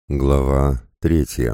Глава 3.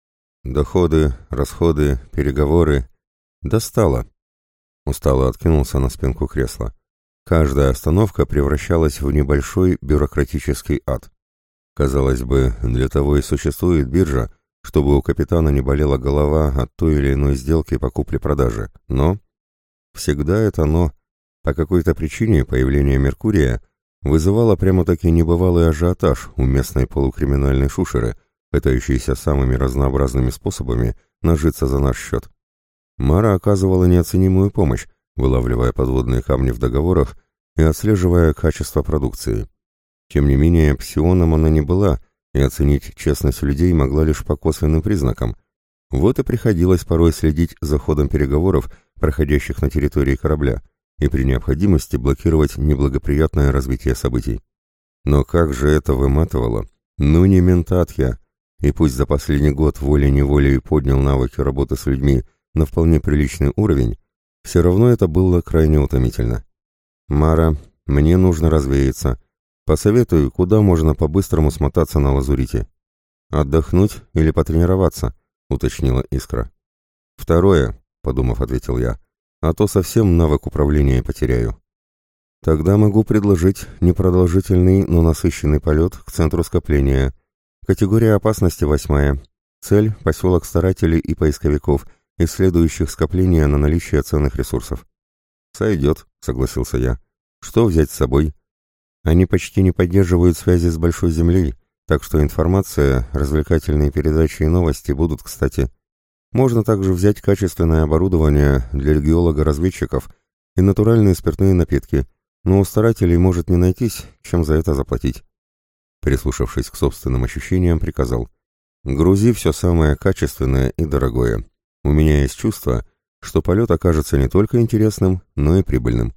Доходы, расходы, переговоры. Достало. Устало откинулся на спинку кресла. Каждая остановка превращалась в небольшой бюрократический ад. Казалось бы, для того и существует биржа, чтобы у капитана не болела голова от той или иной сделки по купле-продаже. Но всегда это «но». По какой-то причине появление Меркурия вызывало прямо-таки небывалый ажиотаж у местной полукриминальной шушеры, пытающейся самыми разнообразными способами нажиться за наш счет. Мара оказывала неоценимую помощь, вылавливая подводные камни в договорах и отслеживая качество продукции. Тем не менее, псионом она не была, и оценить честность людей могла лишь по косвенным признакам. Вот и приходилось порой следить за ходом переговоров, проходящих на территории корабля, и при необходимости блокировать неблагоприятное развитие событий. Но как же это выматывало! Ну не ментат я! И пусть за последний год волей-неволей поднял навыки работы с людьми на вполне приличный уровень, все равно это было крайне утомительно. «Мара, мне нужно развеяться. Посоветуй, куда можно по-быстрому смотаться на лазурите. Отдохнуть или потренироваться?» — уточнила Искра. «Второе», — подумав, ответил я, — «а то совсем навык управления потеряю». «Тогда могу предложить непродолжительный, но насыщенный полет к центру скопления. Категория опасности 8. Цель — поселок старателей и поисковиков, исследующих скопления на наличие ценных ресурсов». «Сойдет», — согласился я. «Что взять с собой?» «Они почти не поддерживают связи с Большой Землей, так что информация, развлекательные передачи и новости будут кстати. Можно также взять качественное оборудование для геолога-разведчиков и натуральные спиртные напитки, но у старателей может не найтись, чем за это заплатить». Прислушавшись к собственным ощущениям, приказал: «Грузи все самое качественное и дорогое. У меня есть чувство, что полет окажется не только интересным, но и прибыльным».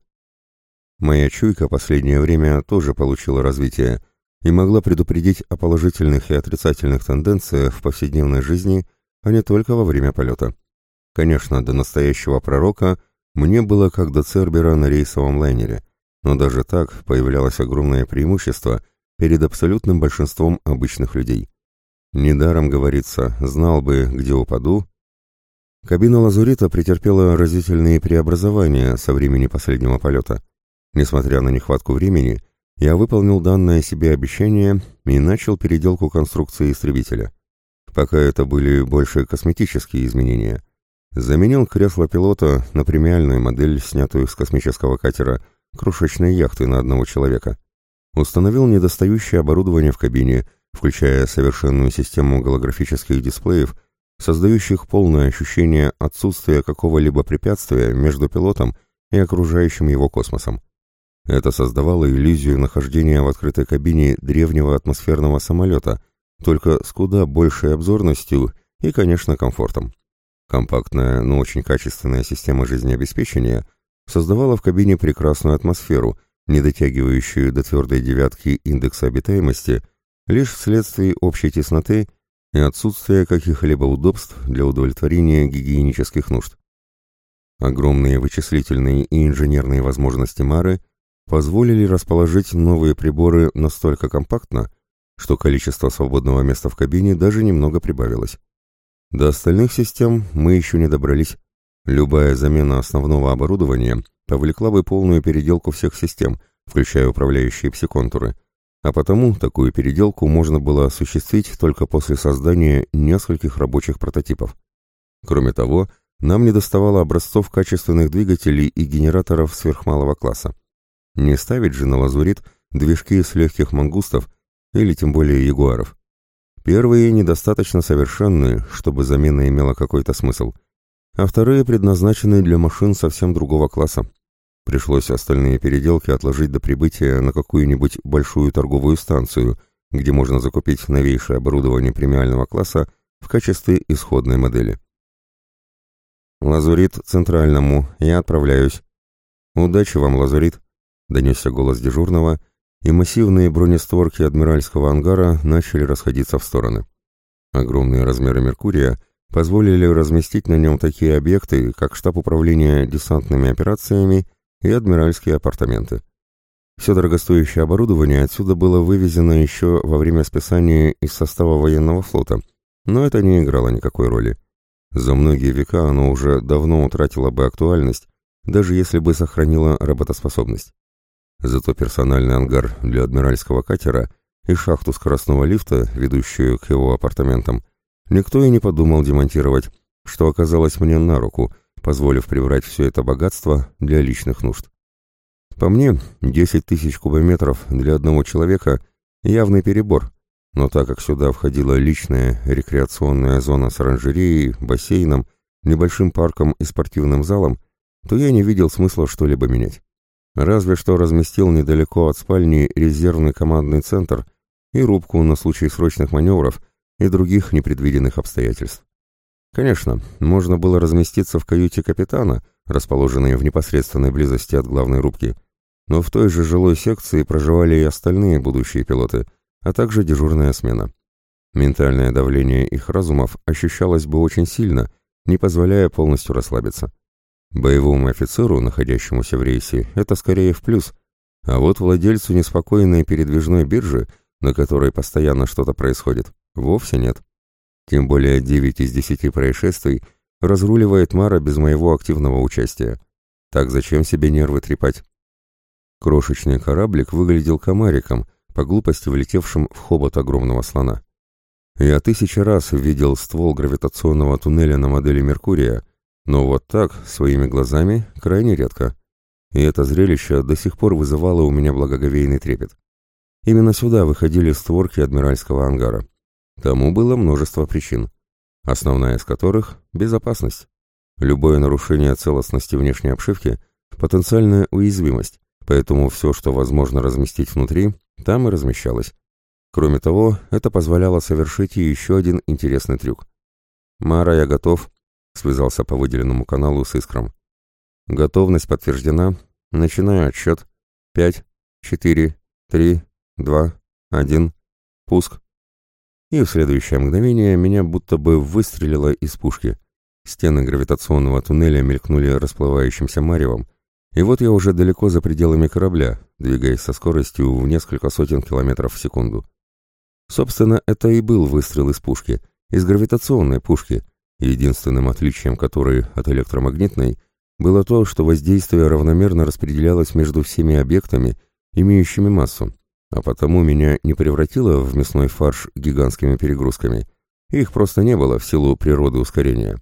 Моя чуйка последнее время тоже получила развитие и могла предупредить о положительных и отрицательных тенденциях в повседневной жизни, а не только во время полета. Конечно, до настоящего пророка мне было как до Цербера на рейсовом лайнере, но даже так появлялось огромное преимущество перед абсолютным большинством обычных людей. Недаром говорится: знал бы, где упаду. Кабина лазурита претерпела разительные преобразования со времени последнего полета. Несмотря на нехватку времени, я выполнил данное себе обещание и начал переделку конструкции истребителя. Пока это были больше косметические изменения. Заменил кресло пилота на премиальную модель, снятую с космического катера, крошечной яхты на одного человека. Установил недостающее оборудование в кабине, включая совершенную систему голографических дисплеев, создающих полное ощущение отсутствия какого-либо препятствия между пилотом и окружающим его космосом. Это создавало иллюзию нахождения в открытой кабине древнего атмосферного самолета, только с куда большей обзорностью и, конечно, комфортом. Компактная, но очень качественная система жизнеобеспечения создавала в кабине прекрасную атмосферу, не дотягивающую до твердой девятки индекса обитаемости, лишь вследствие общей тесноты и отсутствия каких-либо удобств для удовлетворения гигиенических нужд. Огромные вычислительные и инженерные возможности Мары позволили расположить новые приборы настолько компактно, что количество свободного места в кабине даже немного прибавилось. До остальных систем мы еще не добрались. Любая замена основного оборудования повлекла бы полную переделку всех систем, включая управляющие пси-контуры, а потому такую переделку можно было осуществить только после создания нескольких рабочих прототипов. Кроме того, нам недоставало образцов качественных двигателей и генераторов сверхмалого класса. Не ставить же на лазурит движки с легких мангустов или тем более ягуаров. Первые недостаточно совершенны, чтобы замена имела какой-то смысл, а вторые предназначены для машин совсем другого класса. Пришлось остальные переделки отложить до прибытия на какую-нибудь большую торговую станцию, где можно закупить новейшее оборудование премиального класса в качестве исходной модели. «Лазурит центральному, я отправляюсь». «Удачи вам, Лазурит», — донесся голос дежурного, и массивные бронестворки адмиральского ангара начали расходиться в стороны. Огромные размеры Меркурия позволили разместить на нем такие объекты, как штаб управления десантными операциями и адмиральские апартаменты. Все дорогостоящее оборудование отсюда было вывезено еще во время списания из состава военного флота, но это не играло никакой роли. За многие века оно уже давно утратило бы актуальность, даже если бы сохранило работоспособность. Зато персональный ангар для адмиральского катера и шахту скоростного лифта, ведущую к его апартаментам, никто и не подумал демонтировать, что оказалось мне на руку, позволив прибрать все это богатство для личных нужд. По мне, 10 тысяч кубометров для одного человека – явный перебор, но так как сюда входила личная рекреационная зона с оранжереей, бассейном, небольшим парком и спортивным залом, то я не видел смысла что-либо менять. Разве что разместил недалеко от спальни резервный командный центр и рубку на случай срочных маневров и других непредвиденных обстоятельств. Конечно, можно было разместиться в каюте капитана, расположенной в непосредственной близости от главной рубки, но в той же жилой секции проживали и остальные будущие пилоты, а также дежурная смена. Ментальное давление их разумов ощущалось бы очень сильно, не позволяя полностью расслабиться. Боевому офицеру, находящемуся в рейсе, это скорее в плюс, а вот владельцу неспокойной передвижной биржи, на которой постоянно что-то происходит, вовсе нет. Тем более 9 из 10 происшествий разруливает Мара без моего активного участия. Так зачем себе нервы трепать? Крошечный кораблик выглядел комариком, по глупости влетевшим в хобот огромного слона. Я 1000 раз видел ствол гравитационного туннеля на модели Меркурия, но вот так, своими глазами, крайне редко. И это зрелище до сих пор вызывало у меня благоговейный трепет. Именно сюда выходили створки адмиральского ангара. Тому было множество причин, основная из которых – безопасность. Любое нарушение целостности внешней обшивки – потенциальная уязвимость, поэтому все, что возможно разместить внутри, там и размещалось. Кроме того, это позволяло совершить и еще один интересный трюк. «Мара, я готов», — связался по выделенному каналу с Искром. «Готовность подтверждена. Начинаю отсчет. 5, 4, 3, 2, 1. Пуск». И в следующее мгновение меня будто бы выстрелило из пушки. Стены гравитационного туннеля мелькнули расплывающимся маревом, и вот я уже далеко за пределами корабля, двигаясь со скоростью в несколько сотен километров в секунду. Собственно, это и был выстрел из пушки, из гравитационной пушки, единственным отличием которой от электромагнитной было то, что воздействие равномерно распределялось между всеми объектами, имеющими массу, а потому меня не превратило в мясной фарш гигантскими перегрузками. Их просто не было в силу природы ускорения.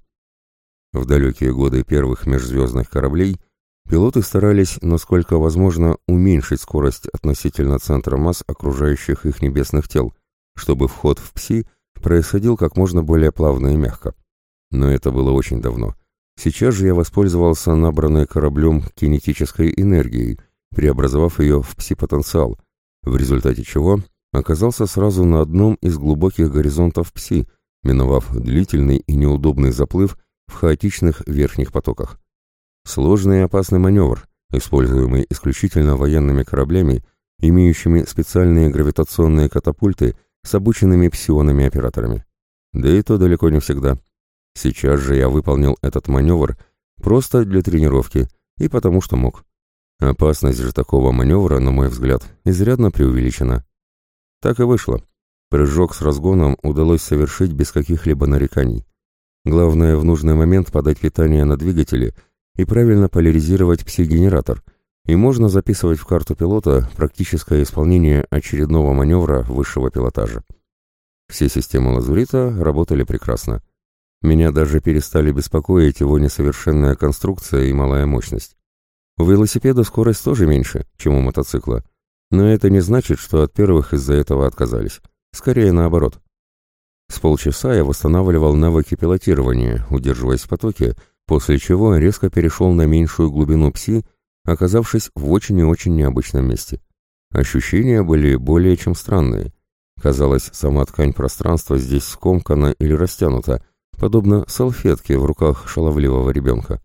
В далекие годы первых межзвездных кораблей пилоты старались, насколько возможно, уменьшить скорость относительно центра масс окружающих их небесных тел, чтобы вход в ПСИ происходил как можно более плавно и мягко. Но это было очень давно. Сейчас же я воспользовался набранной кораблем кинетической энергией, преобразовав ее в ПСИ-потенциал, в результате чего оказался сразу на одном из глубоких горизонтов ПСИ, миновав длительный и неудобный заплыв в хаотичных верхних потоках. Сложный и опасный маневр, используемый исключительно военными кораблями, имеющими специальные гравитационные катапульты с обученными псионами-операторами. Да и то далеко не всегда. Сейчас же я выполнил этот маневр просто для тренировки и потому что мог. Опасность же такого маневра, на мой взгляд, изрядно преувеличена. Так и вышло. Прыжок с разгоном удалось совершить без каких-либо нареканий. Главное в нужный момент подать питание на двигатели и правильно поляризировать пси-генератор, и можно записывать в карту пилота практическое исполнение очередного маневра высшего пилотажа. Все системы лазурита работали прекрасно. Меня даже перестали беспокоить его несовершенная конструкция и малая мощность. У велосипеда скорость тоже меньше, чем у мотоцикла, но это не значит, что от первых из-за этого отказались. Скорее наоборот. С полчаса я восстанавливал навыки пилотирования, удерживаясь в потоке, после чего резко перешел на меньшую глубину ПСИ, оказавшись в очень и очень необычном месте. Ощущения были более чем странные. Казалось, сама ткань пространства здесь скомкана или растянута, подобно салфетке в руках шаловливого ребенка.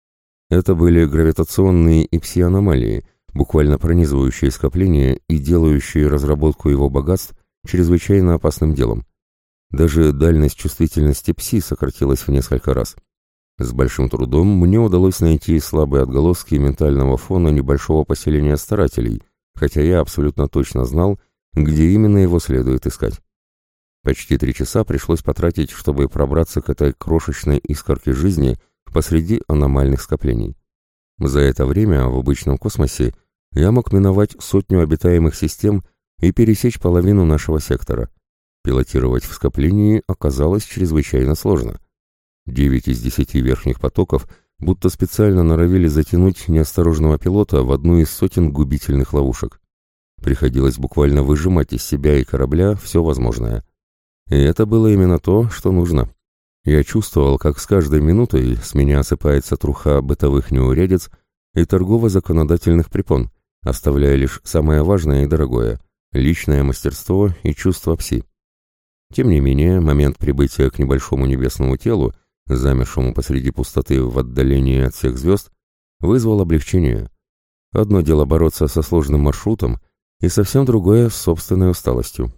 Это были гравитационные и пси-аномалии, буквально пронизывающие скопление и делающие разработку его богатств чрезвычайно опасным делом. Даже дальность чувствительности ПСИ сократилась в несколько раз. С большим трудом мне удалось найти слабые отголоски ментального фона небольшого поселения старателей, хотя я абсолютно точно знал, где именно его следует искать. Почти 3 часа пришлось потратить, чтобы пробраться к этой крошечной искорке жизни посреди аномальных скоплений. За это время в обычном космосе я мог миновать 100 обитаемых систем и пересечь половину нашего сектора. Пилотировать в скоплении оказалось чрезвычайно сложно. 9 из 10 верхних потоков будто специально норовили затянуть неосторожного пилота в одну из сотен губительных ловушек. Приходилось буквально выжимать из себя и корабля все возможное. И это было именно то, что нужно. Я чувствовал, как с каждой минутой с меня осыпается труха бытовых неурядиц и торгово-законодательных препон, оставляя лишь самое важное и дорогое — личное мастерство и чувство пси. Тем не менее, момент прибытия к небольшому небесному телу, замершему посреди пустоты в отдалении от всех звезд, вызвал облегчение. Одно дело бороться со сложным маршрутом, и совсем другое — с собственной усталостью.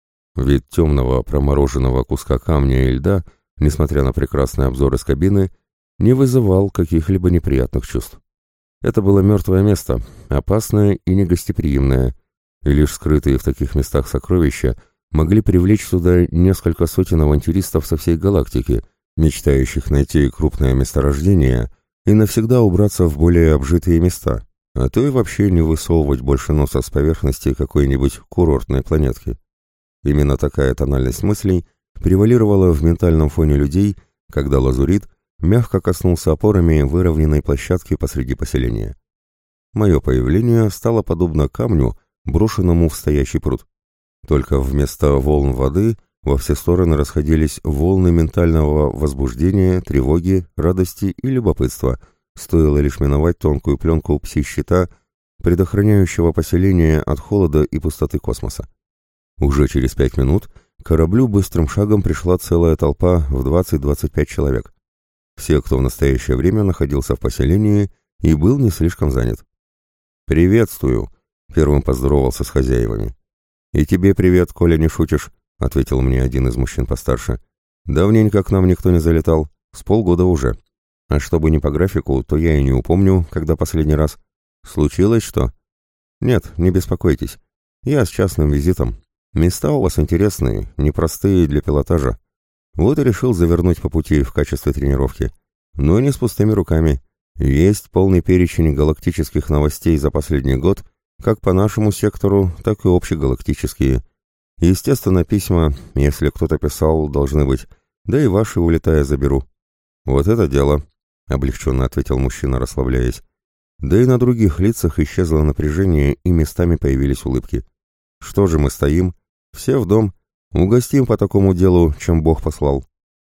Вид темного промороженного куска камня и льда, несмотря на прекрасный обзор из кабины, не вызывал каких-либо неприятных чувств. Это было мертвое место, опасное и негостеприимное, и лишь скрытые в таких местах сокровища могли привлечь сюда несколько сотен авантюристов со всей галактики, мечтающих найти крупное месторождение и навсегда убраться в более обжитые места, а то и вообще не высовывать больше носа с поверхности какой-нибудь курортной планетки. Именно такая тональность мыслей превалировала в ментальном фоне людей, когда лазурит мягко коснулся опорами выровненной площадки посреди поселения. Мое появление стало подобно камню, брошенному в стоящий пруд. Только вместо волн воды во все стороны расходились волны ментального возбуждения, тревоги, радости и любопытства, стоило лишь миновать тонкую пленку пси-щита, предохраняющего поселение от холода и пустоты космоса. Уже через 5 минут к кораблю быстрым шагом пришла целая толпа в 20-25 человек. Все, кто в настоящее время находился в поселении и был не слишком занят. «Приветствую!» — первым поздоровался с хозяевами. «И тебе привет, коли не шутишь», — ответил мне один из мужчин постарше. «Давненько к нам никто не залетал, с полгода уже. А чтобы не по графику, то я и не упомню, когда последний раз. Случилось что?» «Нет, не беспокойтесь. Я с частным визитом. Места у вас интересные, непростые для пилотажа. Вот и решил завернуть по пути в качестве тренировки. Но не с пустыми руками. Есть полный перечень галактических новостей за последний год, как по нашему сектору, так и общегалактические. Естественно, письма, если кто-то писал, должны быть, да и ваши, улетая, заберу». «Вот это дело», — облегченно ответил мужчина, расслабляясь. Да и на других лицах исчезло напряжение, и местами появились улыбки. «Что же мы стоим? Все в дом. Угостим по такому делу, чем Бог послал».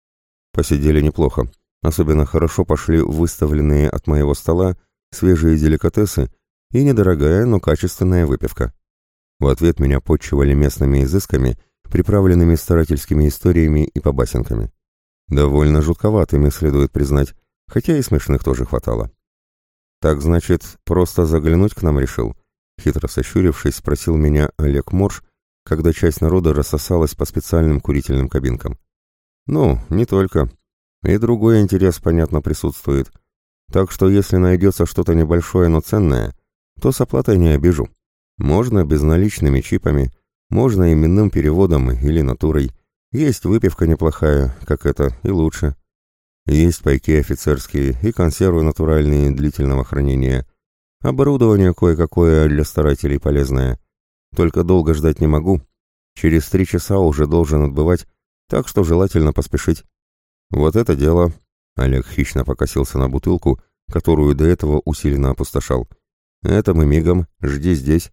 Посидели неплохо. Особенно хорошо пошли выставленные от моего стола свежие деликатесы и недорогая, но качественная выпивка. В ответ меня подчивали местными изысками, приправленными старательскими историями и побасенками. Довольно жутковатыми, следует признать, хотя и смешных тоже хватало. «Так, значит, просто заглянуть к нам решил?» Хитро сощурившись, спросил меня Олег Морж, когда часть народа рассосалась по специальным курительным кабинкам. «Ну, не только. И другой интерес, понятно, присутствует. Так что если найдется что-то небольшое, но ценное, то с оплатой не обижу. Можно безналичными чипами, можно именным переводом или натурой. Есть выпивка неплохая, как это, и лучше. Есть пайки офицерские и консервы натуральные длительного хранения. Оборудование кое-какое для старателей полезное. Только долго ждать не могу. Через 3 часа уже должен отбывать, так что желательно поспешить». «Вот это дело!» Олег хищно покосился на бутылку, которую до этого усиленно опустошал. «Это мы мигом, жди здесь».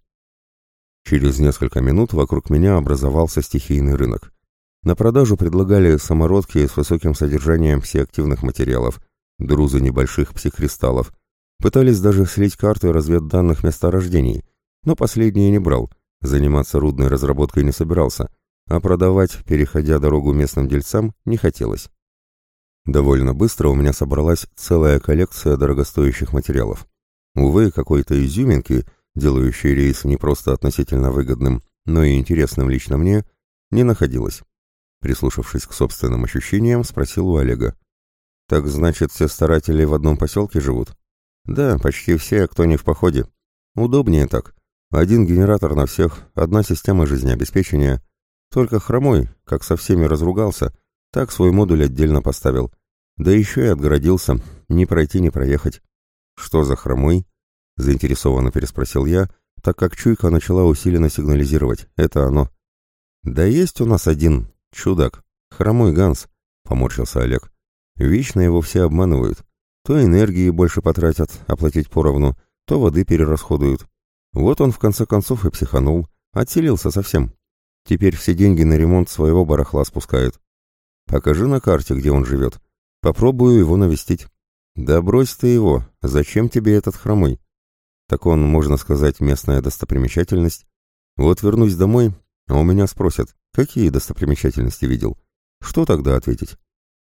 Через несколько минут вокруг меня образовался стихийный рынок. На продажу предлагали самородки с высоким содержанием псиактивных материалов, друзы небольших псикристаллов. Пытались даже слить карты разведданных месторождений, но последние не брал, заниматься рудной разработкой не собирался, а продавать, переходя дорогу местным дельцам, не хотелось. Довольно быстро у меня собралась целая коллекция дорогостоящих материалов. Увы, какой-то изюминки, делающей рейс не просто относительно выгодным, но и интересным лично мне, не находилось. Прислушавшись к собственным ощущениям, спросил у Олега. «Так значит, все старатели в одном поселке живут?» «Да, почти все, кто не в походе. Удобнее так. Один генератор на всех, одна система жизнеобеспечения. Только Хромой, как со всеми разругался, так свой модуль отдельно поставил. Да еще и отгородился, не пройти, не проехать. «Что за Хромой?» — заинтересованно переспросил я, так как чуйка начала усиленно сигнализировать. «Это оно». «Да есть у нас один чудак, Хромой Ганс», — поморщился Олег. «Вечно его все обманывают. То энергии больше потратят, оплатить поровну, то воды перерасходуют. Вот он в конце концов и психанул, отселился совсем. Теперь все деньги на ремонт своего барахла спускает. Покажи на карте, где он живет. Попробую его навестить». «Да брось ты его, зачем тебе этот Хромой?» «Так он, можно сказать, местная достопримечательность. Вот вернусь домой, а у меня спросят, какие достопримечательности видел. Что тогда ответить?»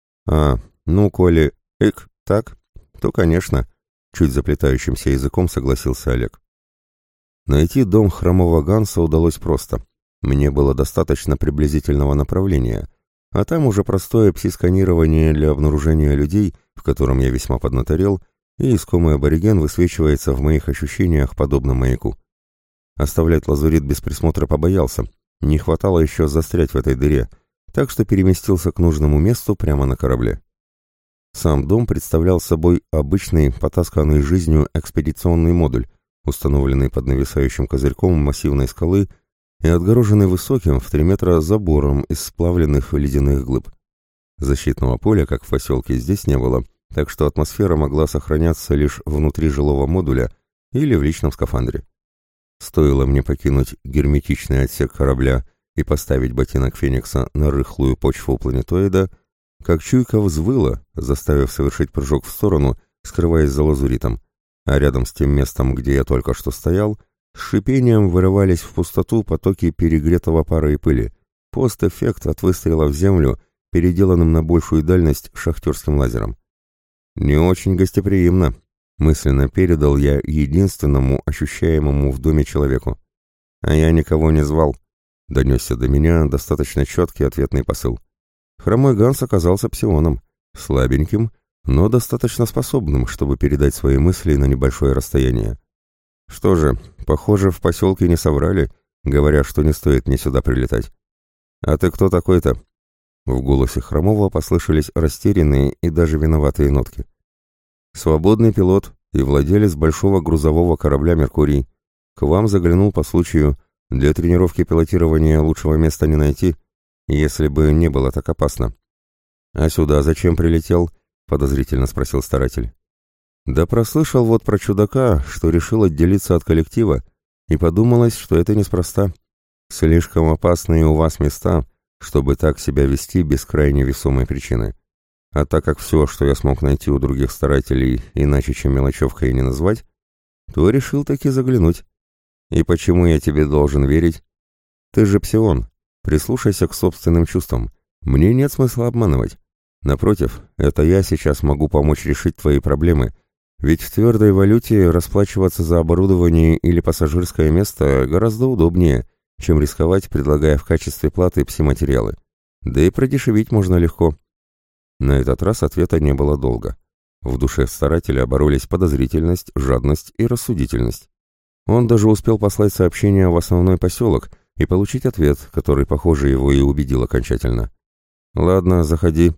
«Ну, коли так, то, конечно», — чуть заплетающимся языком согласился Олег. Найти дом Хромого Ганса удалось просто. Мне было достаточно приблизительного направления, а там уже простое пси-сканирование для обнаружения людей, в котором я весьма поднаторел, и искомый абориген высвечивается в моих ощущениях подобно маяку. Оставлять лазурит без присмотра побоялся, не хватало еще застрять в этой дыре, так что переместился к нужному месту прямо на корабле. Сам дом представлял собой обычный, потасканный жизнью экспедиционный модуль, установленный под нависающим козырьком массивной скалы и отгороженный высоким в 3 метра забором из сплавленных ледяных глыб. Защитного поля, как в поселке, здесь не было, так что атмосфера могла сохраняться лишь внутри жилого модуля или в личном скафандре. Стоило мне покинуть герметичный отсек корабля и поставить ботинок Феникса на рыхлую почву планетоида, как чуйка взвыла, заставив совершить прыжок в сторону, скрываясь за лазуритом, а рядом с тем местом, где я только что стоял, с шипением вырывались в пустоту потоки перегретого пара и пыли, пост-эффект от выстрела в землю, переделанным на большую дальность шахтерским лазером. «Не очень гостеприимно», — мысленно передал я единственному ощущаемому в доме человеку. «А я никого не звал», — донесся до меня достаточно четкий ответный посыл. Хромой Ганс оказался псионом, слабеньким, но достаточно способным, чтобы передать свои мысли на небольшое расстояние. Что же, похоже, в поселке не соврали, говоря, что не стоит мне сюда прилетать. «А ты кто такой-то?» В голосе Хромого послышались растерянные и даже виноватые нотки. «Свободный пилот и владелец большого грузового корабля «Меркурий». К вам заглянул по случаю. Для тренировки пилотирования лучшего места не найти, если бы не было так опасно». «А сюда зачем прилетел?» — подозрительно спросил старатель. «Да прослышал вот про чудака, что решил отделиться от коллектива, и подумалось, что это неспроста. Слишком опасные у вас места, чтобы так себя вести без крайне весомой причины. А так как все, что я смог найти у других старателей, иначе чем мелочевкой не назвать, то решил таки заглянуть. И почему я тебе должен верить? Ты же псион, прислушайся к собственным чувствам. Мне нет смысла обманывать. Напротив, это я сейчас могу помочь решить твои проблемы, ведь в твердой валюте расплачиваться за оборудование или пассажирское место гораздо удобнее, чем рисковать, предлагая в качестве платы пси-материалы. Да и продешевить можно легко». На этот раз ответа не было долго. В душе старателя боролись подозрительность, жадность и рассудительность. Он даже успел послать сообщение в основной поселок и получить ответ, который, похоже, его и убедил окончательно. «Ладно, заходи».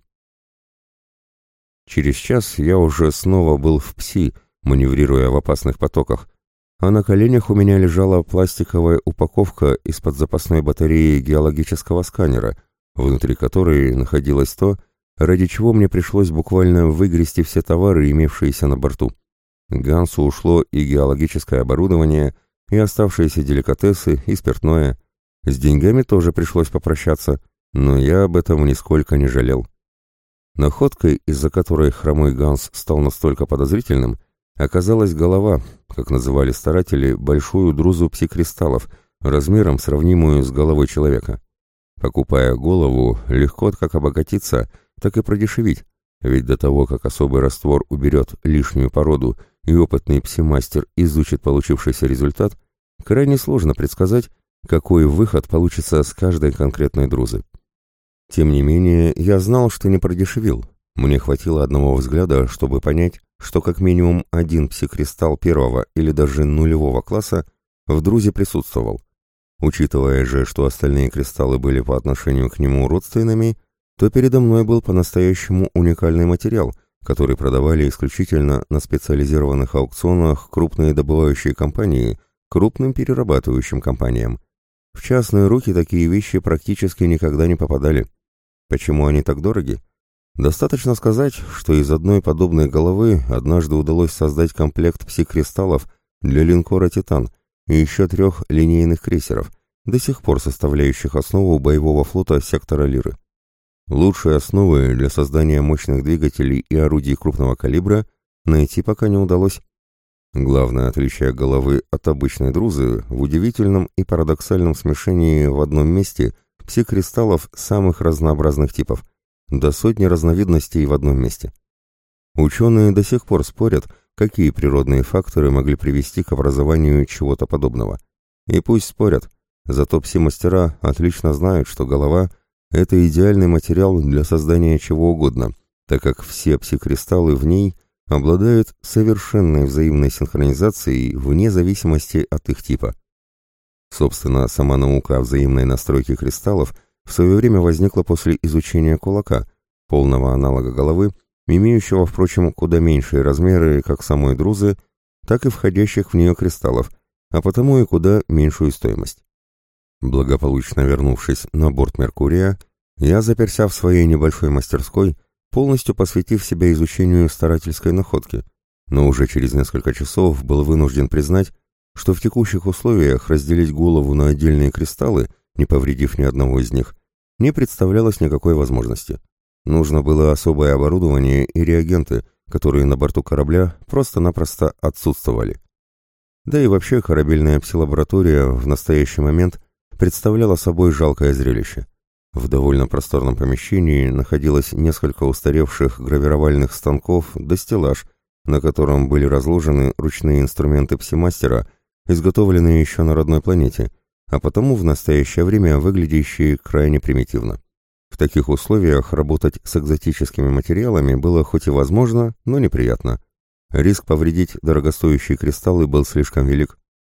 Через час я уже снова был в ПСИ, маневрируя в опасных потоках, а на коленях у меня лежала пластиковая упаковка из-под запасной батареи геологического сканера, внутри которой находилось то, ради чего мне пришлось буквально выгрести все товары, имевшиеся на борту. Гансу ушло и геологическое оборудование, и оставшиеся деликатесы, и спиртное. С деньгами тоже пришлось попрощаться, но я об этом нисколько не жалел. Находкой, из-за которой Хромой Ганс стал настолько подозрительным, оказалась голова, как называли старатели, большую друзу пси-кристаллов, размером сравнимую с головой человека. Покупая голову, легко как обогатиться, так и продешевить, ведь до того, как особый раствор уберет лишнюю породу и опытный пси-мастер изучит получившийся результат, крайне сложно предсказать, какой выход получится с каждой конкретной друзы. Тем не менее, я знал, что не продешевил. Мне хватило одного взгляда, чтобы понять, что как минимум один пси-кристалл первого или даже нулевого класса в друзе присутствовал. Учитывая же, что остальные кристаллы были по отношению к нему родственными, то передо мной был по-настоящему уникальный материал, который продавали исключительно на специализированных аукционах крупные добывающие компании крупным перерабатывающим компаниям. В частные руки такие вещи практически никогда не попадали. Почему они так дороги? Достаточно сказать, что из одной подобной головы однажды удалось создать комплект пси-кристаллов для линкора «Титан» и еще 3 линейных крейсеров, до сих пор составляющих основу боевого флота сектора Лиры. Лучшие основы для создания мощных двигателей и орудий крупного калибра найти пока не удалось. Главное отличие головы от обычной друзы в удивительном и парадоксальном смешении в одном месте пси-кристаллов самых разнообразных типов, до 100 разновидностей в одном месте. Ученые до сих пор спорят, какие природные факторы могли привести к образованию чего-то подобного. И пусть спорят, зато пси-мастера отлично знают, что голова – это идеальный материал для создания чего угодно, так как все пси-кристаллы в ней обладают совершенной взаимной синхронизацией вне зависимости от их типа. Собственно, сама наука о взаимной настройке кристаллов в свое время возникла после изучения кулака, полного аналога головы, имеющего, впрочем, куда меньшие размеры как самой друзы, так и входящих в нее кристаллов, а потому и куда меньшую стоимость. Благополучно вернувшись на борт Меркурия, я заперся в своей небольшой мастерской, полностью посвятив себя изучению старательской находки, но уже через несколько часов был вынужден признать, что в текущих условиях разделить голову на отдельные кристаллы, не повредив ни одного из них, не представлялось никакой возможности. Нужно было особое оборудование и реагенты, которые на борту корабля просто-напросто отсутствовали. Да и вообще корабельная пси-лаборатория в настоящий момент представляла собой жалкое зрелище. В довольно просторном помещении находилось несколько устаревших гравировальных станков да стеллаж, на котором были разложены ручные инструменты пси-мастера, изготовленные еще на родной планете, а потому в настоящее время выглядящие крайне примитивно. В таких условиях работать с экзотическими материалами было хоть и возможно, но неприятно. Риск повредить дорогостоящие кристаллы был слишком велик.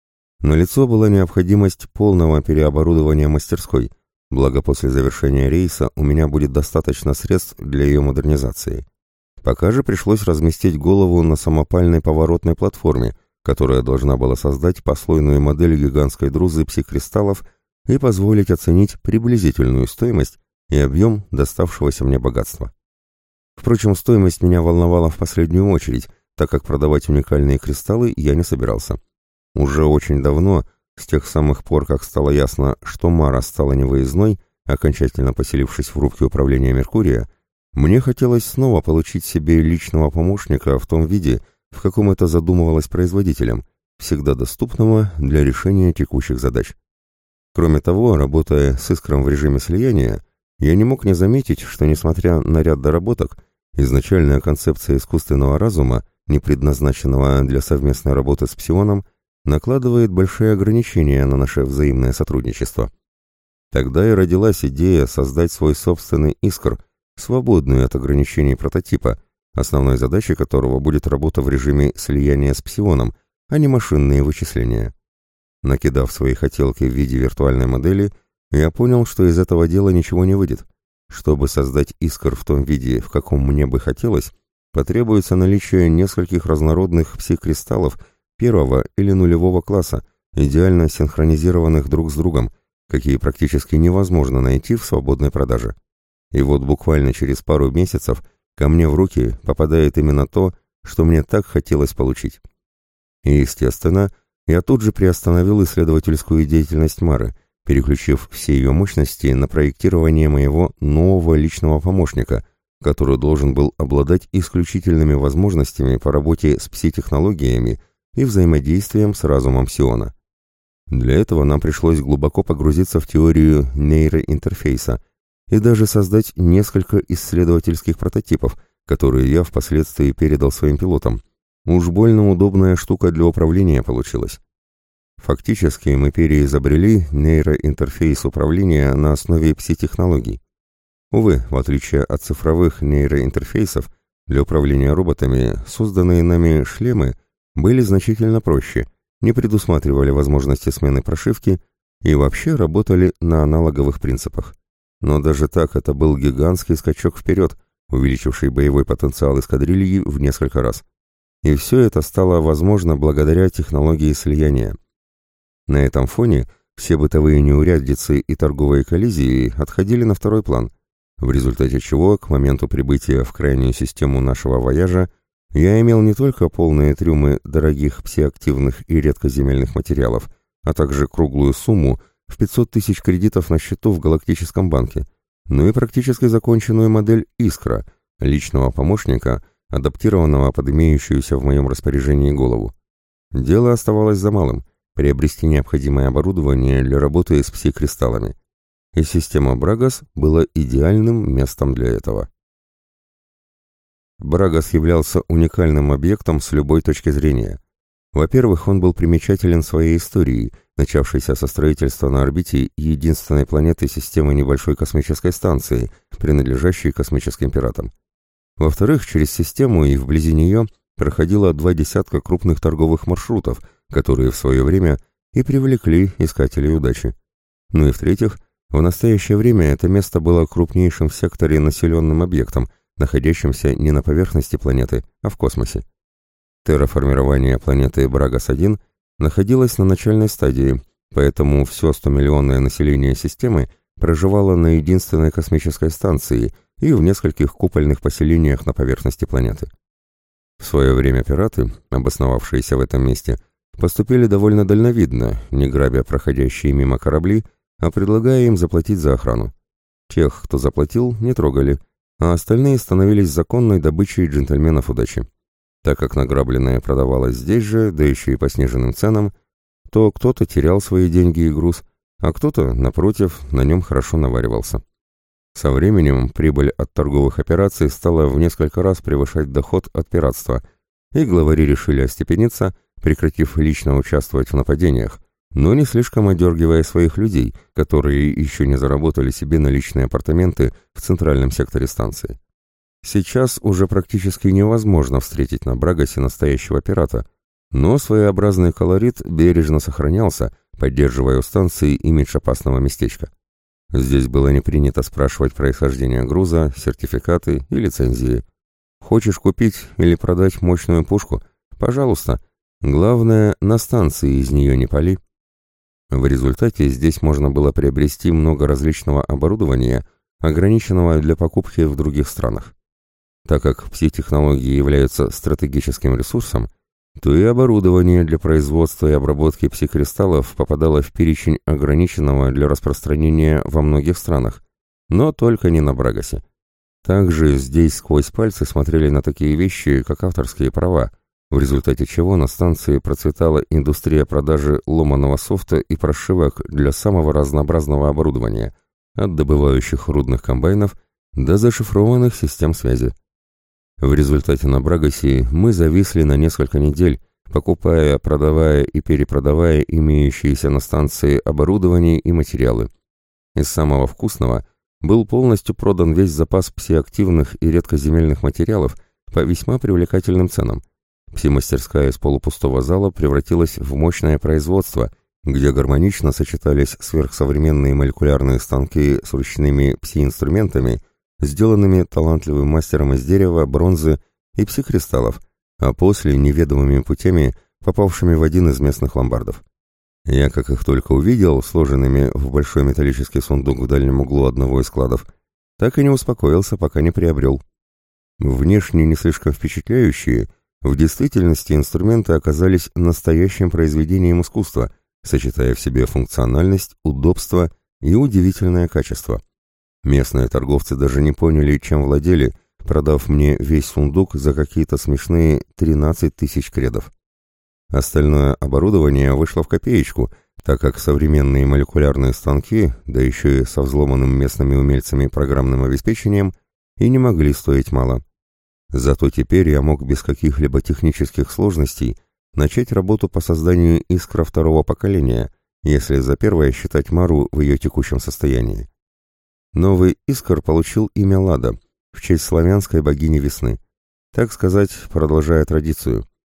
Налицо была необходимость полного переоборудования мастерской, благо после завершения рейса у меня будет достаточно средств для ее модернизации. Пока же пришлось разместить голову на самопальной поворотной платформе, которая должна была создать послойную модель гигантской друзы пси-кристаллов и позволить оценить приблизительную стоимость и объем доставшегося мне богатства. Впрочем, стоимость меня волновала в последнюю очередь, так как продавать уникальные кристаллы я не собирался. Уже очень давно, с тех самых пор, как стало ясно, что Мара стала невыездной, окончательно поселившись в рубке управления Меркурия, мне хотелось снова получить себе личного помощника в том виде, в каком это задумывалось производителем, всегда доступного для решения текущих задач. Кроме того, работая с искром в режиме слияния, я не мог не заметить, что, несмотря на ряд доработок, изначальная концепция искусственного разума, не предназначенного для совместной работы с псионом, накладывает большие ограничения на наше взаимное сотрудничество. Тогда и родилась идея создать свой собственный искр, свободный от ограничений прототипа, основной задачей которого будет работа в режиме слияния с псионом, а не машинные вычисления. Накидав свои хотелки в виде виртуальной модели, я понял, что из этого дела ничего не выйдет. Чтобы создать искр в том виде, в каком мне бы хотелось, потребуется наличие нескольких разнородных пси-кристаллов первого или нулевого класса, идеально синхронизированных друг с другом, какие практически невозможно найти в свободной продаже. И вот буквально через пару месяцев ко мне в руки попадает именно то, что мне так хотелось получить. И, естественно, я тут же приостановил исследовательскую деятельность Мары, переключив все ее мощности на проектирование моего нового личного помощника, который должен был обладать исключительными возможностями по работе с пси-технологиями и взаимодействием с разумом псиона. Для этого нам пришлось глубоко погрузиться в теорию нейроинтерфейса и даже создать несколько исследовательских прототипов, которые я впоследствии передал своим пилотам. Уж больно удобная штука для управления получилась. Фактически мы переизобрели нейроинтерфейс управления на основе пси-технологий. Увы, в отличие от цифровых нейроинтерфейсов, для управления роботами созданные нами шлемы были значительно проще, не предусматривали возможности смены прошивки и вообще работали на аналоговых принципах. Но даже так это был гигантский скачок вперед, увеличивший боевой потенциал эскадрильи в несколько раз. И все это стало возможно благодаря технологии слияния. На этом фоне все бытовые неурядицы и торговые коллизии отходили на второй план, в результате чего к моменту прибытия в крайнюю систему нашего вояжа я имел не только полные трюмы дорогих псиактивных и редкоземельных материалов, а также круглую сумму в 500 тысяч кредитов на счету в Галактическом банке, но и практически законченную модель «Искра», личного помощника, адаптированного под имеющуюся в моем распоряжении голову. Дело оставалось за малым – приобрести необходимое оборудование для работы с пси-кристаллами. И система Брагас была идеальным местом для этого. Брагас являлся уникальным объектом с любой точки зрения. Во-первых, он был примечателен своей историей, начавшейся со строительства на орбите единственной планеты системы небольшой космической станции, принадлежащей космическим пиратам. Во-вторых, через систему и вблизи нее проходило 20 крупных торговых маршрутов, которые в свое время и привлекли искателей удачи. Ну и в-третьих, в настоящее время это место было крупнейшим в секторе населенным объектом, находящимся не на поверхности планеты, а в космосе. Терраформирование планеты Брагас-1 находилось на начальной стадии, поэтому все 100-миллионное население системы проживало на единственной космической станции и в нескольких купольных поселениях на поверхности планеты. В свое время пираты, обосновавшиеся в этом месте, поступили довольно дальновидно, не грабя проходящие мимо корабли, а предлагая им заплатить за охрану. Тех, кто заплатил, не трогали, а остальные становились законной добычей джентльменов удачи. Так как награбленное продавалось здесь же, да еще и по сниженным ценам, то кто-то терял свои деньги и груз, а кто-то, напротив, на нем хорошо наваривался. Со временем прибыль от торговых операций стала в несколько раз превышать доход от пиратства, и главари решили остепениться, прекратив лично участвовать в нападениях, но не слишком одергивая своих людей, которые еще не заработали себе наличные апартаменты в центральном секторе станции. Сейчас уже практически невозможно встретить на Брагасе настоящего пирата, но своеобразный колорит бережно сохранялся, поддерживая у станции имидж опасного местечка. Здесь было не принято спрашивать происхождение груза, сертификаты и лицензии. Хочешь купить или продать мощную пушку? Пожалуйста. Главное, на станции из нее не пали. В результате здесь можно было приобрести много различного оборудования, ограниченного для покупки в других странах. Так как пси-технологии являются стратегическим ресурсом, то и оборудование для производства и обработки пси-кристаллов попадало в перечень ограниченного для распространения во многих странах, но только не на Брагасе. Также здесь сквозь пальцы смотрели на такие вещи, как авторские права, в результате чего на станции процветала индустрия продажи ломаного софта и прошивок для самого разнообразного оборудования, от добывающих рудных комбайнов до зашифрованных систем связи. В результате на Брагасе мы зависли на несколько недель, покупая, продавая и перепродавая имеющиеся на станции оборудование и материалы. Из самого вкусного был полностью продан весь запас псиактивных и редкоземельных материалов по весьма привлекательным ценам. Пси-мастерская из полупустого зала превратилась в мощное производство, где гармонично сочетались сверхсовременные молекулярные станки с ручными пси-инструментами, сделанными талантливым мастером из дерева, бронзы и пси-кристаллов, а после неведомыми путями, попавшими в один из местных ломбардов. Я, как их только увидел, сложенными в большой металлический сундук в дальнем углу одного из складов, так и не успокоился, пока не приобрел. Внешне не слишком впечатляющие, в действительности инструменты оказались настоящим произведением искусства, сочетая в себе функциональность, удобство и удивительное качество. Местные торговцы даже не поняли, чем владели, продав мне весь сундук за какие-то смешные 13 тысяч кредов. Остальное оборудование вышло в копеечку, так как современные молекулярные станки, да еще и со взломанным местными умельцами программным обеспечением, и не могли стоить мало. Зато теперь я мог без каких-либо технических сложностей начать работу по созданию искра второго поколения, если за первое считать Мару в ее текущем состоянии. Новый искр получил имя Лада, в честь славянской богини весны, так сказать, продолжая традицию.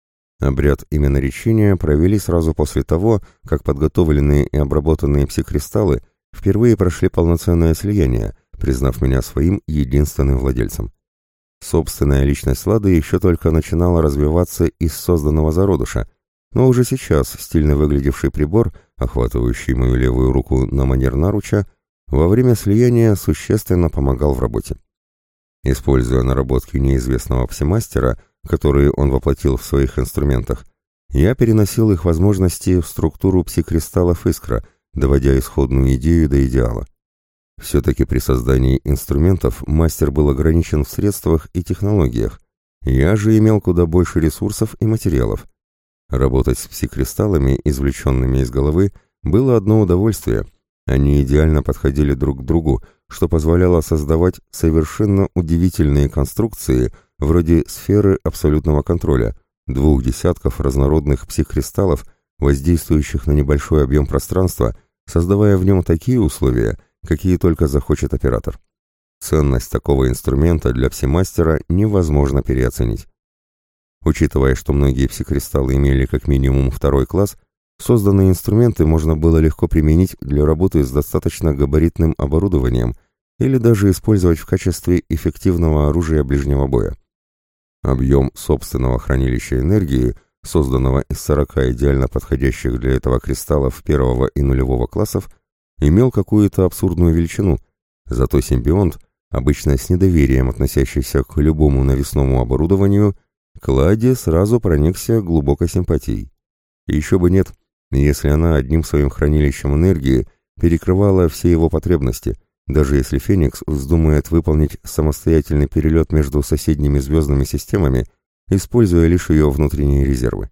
Обряд именоречения провели сразу после того, как подготовленные и обработанные пси-кристаллы впервые прошли полноценное слияние, признав меня своим единственным владельцем. Собственная личность Лады еще только начинала развиваться из созданного зародыша, но уже сейчас стильно выглядевший прибор, охватывающий мою левую руку на манер наруча, во время слияния существенно помогал в работе. Используя наработки неизвестного пси-мастера, которые он воплотил в своих инструментах, я переносил их возможности в структуру пси-кристаллов искра, доводя исходную идею до идеала. Все-таки при создании инструментов мастер был ограничен в средствах и технологиях, я же имел куда больше ресурсов и материалов. Работать с пси-кристаллами, извлеченными из головы, было одно удовольствие. Они идеально подходили друг к другу, что позволяло создавать совершенно удивительные конструкции вроде сферы абсолютного контроля, 2 десятков разнородных пси-кристаллов, воздействующих на небольшой объем пространства, создавая в нем такие условия, какие только захочет оператор. Ценность такого инструмента для пси-мастера невозможно переоценить. Учитывая, что многие пси-кристаллы имели как минимум 2 класс, созданные инструменты можно было легко применить для работы с достаточно габаритным оборудованием или даже использовать в качестве эффективного оружия ближнего боя. Объем собственного хранилища энергии, созданного из 40 идеально подходящих для этого кристаллов 1 и 0 классов, имел какую-то абсурдную величину, зато симбионт, обычно с недоверием относящийся к любому навесному оборудованию, к Ладе сразу проникся глубокой симпатией. И еще бы нет, если она одним своим хранилищем энергии перекрывала все его потребности, даже если Феникс вздумает выполнить самостоятельный перелет между соседними звездными системами, используя лишь ее внутренние резервы.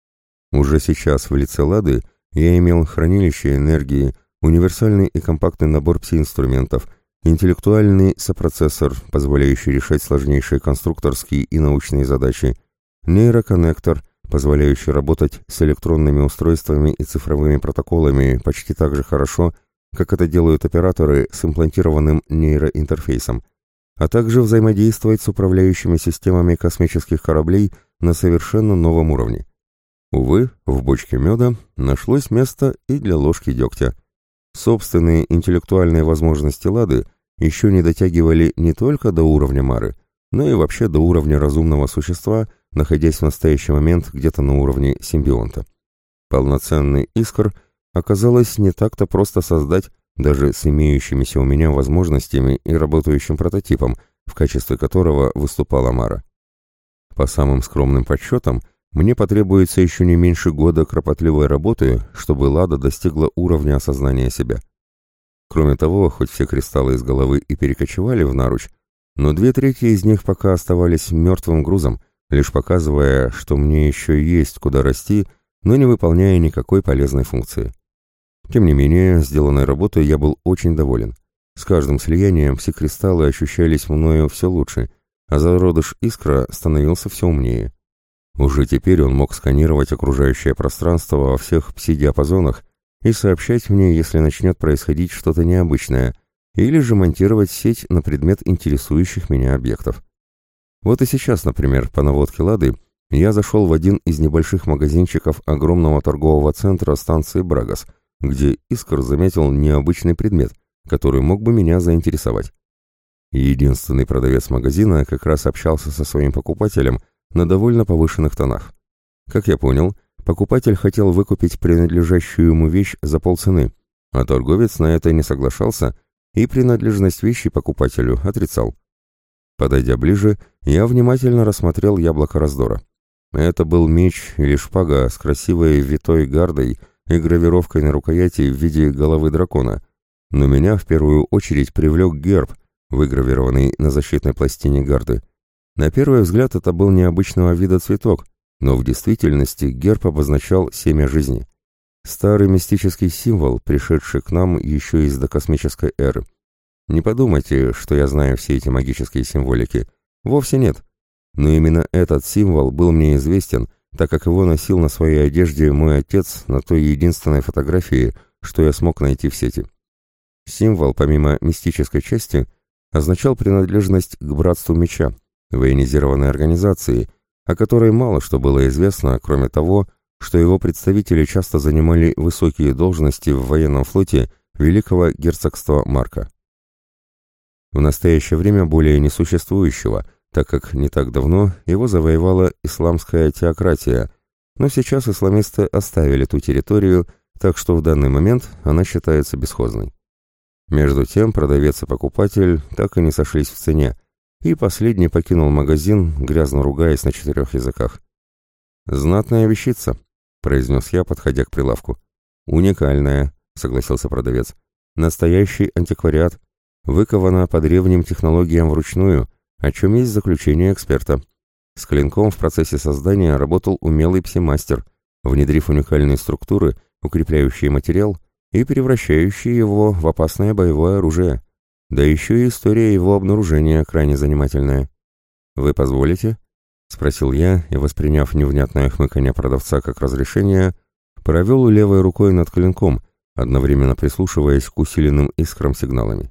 Уже сейчас в лице Лады я имел хранилище энергии, универсальный и компактный набор пси-инструментов, интеллектуальный сопроцессор, позволяющий решать сложнейшие конструкторские и научные задачи, нейроконнектор, позволяющий работать с электронными устройствами и цифровыми протоколами почти так же хорошо, как это делают операторы с имплантированным нейроинтерфейсом, а также взаимодействовать с управляющими системами космических кораблей на совершенно новом уровне. Увы, в бочке меда нашлось место и для ложки дегтя. Собственные интеллектуальные возможности Лады еще не дотягивали не только до уровня Мары, но и вообще до уровня разумного существа, находясь в настоящий момент где-то на уровне симбионта. Полноценный искр оказалось не так-то просто создать даже с имеющимися у меня возможностями и работающим прототипом, в качестве которого выступала Мара. По самым скромным подсчетам, мне потребуется еще не меньше года кропотливой работы, чтобы Лада достигла уровня осознания себя. Кроме того, хоть все кристаллы из головы и перекочевали в наруч, но 2/3 из них пока оставались мертвым грузом, лишь показывая, что мне еще есть куда расти, но не выполняя никакой полезной функции. Тем не менее, сделанной работой я был очень доволен. С каждым слиянием все кристаллы ощущались мною все лучше, а зародыш искра становился все умнее. Уже теперь он мог сканировать окружающее пространство во всех пси-диапазонах и сообщать мне, если начнет происходить что-то необычное, или же монтировать сеть на предмет интересующих меня объектов. Вот и сейчас, например, по наводке Лады, я зашел в один из небольших магазинчиков огромного торгового центра станции Брагас, где Искр заметил необычный предмет, который мог бы меня заинтересовать. Единственный продавец магазина как раз общался со своим покупателем на довольно повышенных тонах. Как я понял, покупатель хотел выкупить принадлежащую ему вещь за полцены, а торговец на это не соглашался и принадлежность вещи покупателю отрицал. Подойдя ближе, я внимательно рассмотрел яблоко раздора. Это был меч или шпага с красивой витой гардой и гравировкой на рукояти в виде головы дракона, но меня в первую очередь привлек герб, выгравированный на защитной пластине гарды. На первый взгляд это был необычного вида цветок, но в действительности герб обозначал семя жизни. Старый мистический символ, пришедший к нам еще из докосмической эры. Не подумайте, что я знаю все эти магические символики. Вовсе нет. Но именно этот символ был мне известен, так как его носил на своей одежде мой отец на той единственной фотографии, что я смог найти в сети. Символ, помимо мистической части, означал принадлежность к Братству Меча, военизированной организации, о которой мало что было известно, кроме того, что его представители часто занимали высокие должности в военном флоте Великого герцогства Марка. В настоящее время более несуществующего, так как не так давно его завоевала исламская теократия, но сейчас исламисты оставили ту территорию, так что в данный момент она считается бесхозной. Между тем продавец и покупатель так и не сошлись в цене, и последний покинул магазин, грязно ругаясь на 4 языках. «Знатная вещица», — произнес я, подходя к прилавку. «Уникальная», — согласился продавец. «Настоящий антиквариат, выкована по древним технологиям вручную, о чем есть заключение эксперта. С клинком в процессе создания работал умелый пси-мастер, внедрив уникальные структуры, укрепляющие материал и превращающие его в опасное боевое оружие. Да еще и история его обнаружения крайне занимательная. «Вы позволите?» — спросил я, и, восприняв невнятное хмыканье продавца как разрешение, провел левой рукой над клинком, одновременно прислушиваясь к усиленным искрам сигналами.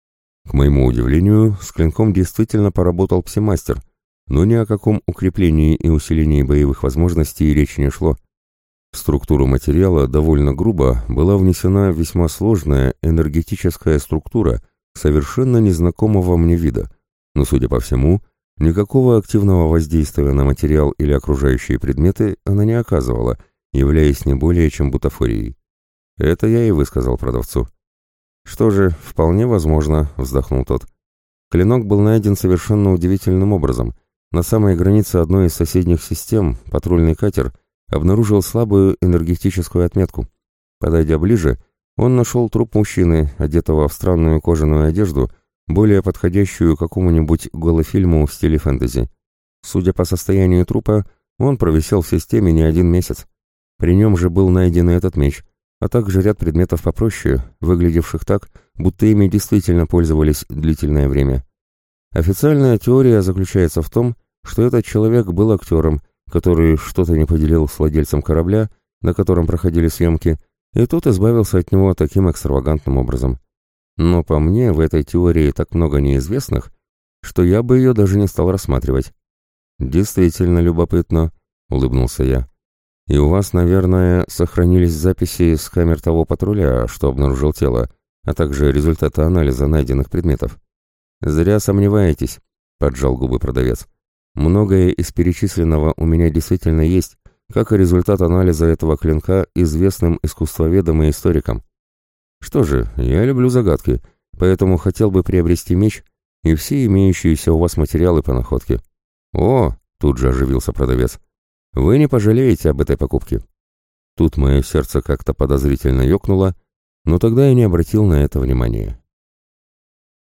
К моему удивлению, с клинком действительно поработал пси-мастер, но ни о каком укреплении и усилении боевых возможностей речи не шло. В структуру материала довольно грубо была внесена весьма сложная энергетическая структура совершенно незнакомого мне вида, но, судя по всему, никакого активного воздействия на материал или окружающие предметы она не оказывала, являясь не более чем бутафорией. Это я и высказал продавцу. «Что же, вполне возможно», — вздохнул тот. Клинок был найден совершенно удивительным образом. На самой границе одной из соседних систем патрульный катер обнаружил слабую энергетическую отметку. Подойдя ближе, он нашел труп мужчины, одетого в странную кожаную одежду, более подходящую какому-нибудь голофильму в стиле фэнтези. Судя по состоянию трупа, он провисел в системе не 1 месяц. При нем же был найден и этот меч, а также ряд предметов попроще, выглядевших так, будто ими действительно пользовались длительное время. Официальная теория заключается в том, что этот человек был актером, который что-то не поделил с владельцем корабля, на котором проходили съемки, и тот избавился от него таким экстравагантным образом. Но по мне в этой теории так много неизвестных, что я бы ее даже не стал рассматривать. «Действительно любопытно», — улыбнулся я. «И у вас, наверное, сохранились записи с камер того патруля, что обнаружил тело, а также результаты анализа найденных предметов». «Зря сомневаетесь», — поджал губы продавец. «Многое из перечисленного у меня действительно есть, как и результат анализа этого клинка известным искусствоведам и историкам. Что же, я люблю загадки, поэтому хотел бы приобрести меч и все имеющиеся у вас материалы по находке». «О!» — тут же оживился продавец. «Вы не пожалеете об этой покупке». Тут мое сердце как-то подозрительно ёкнуло, но тогда я не обратил на это внимания.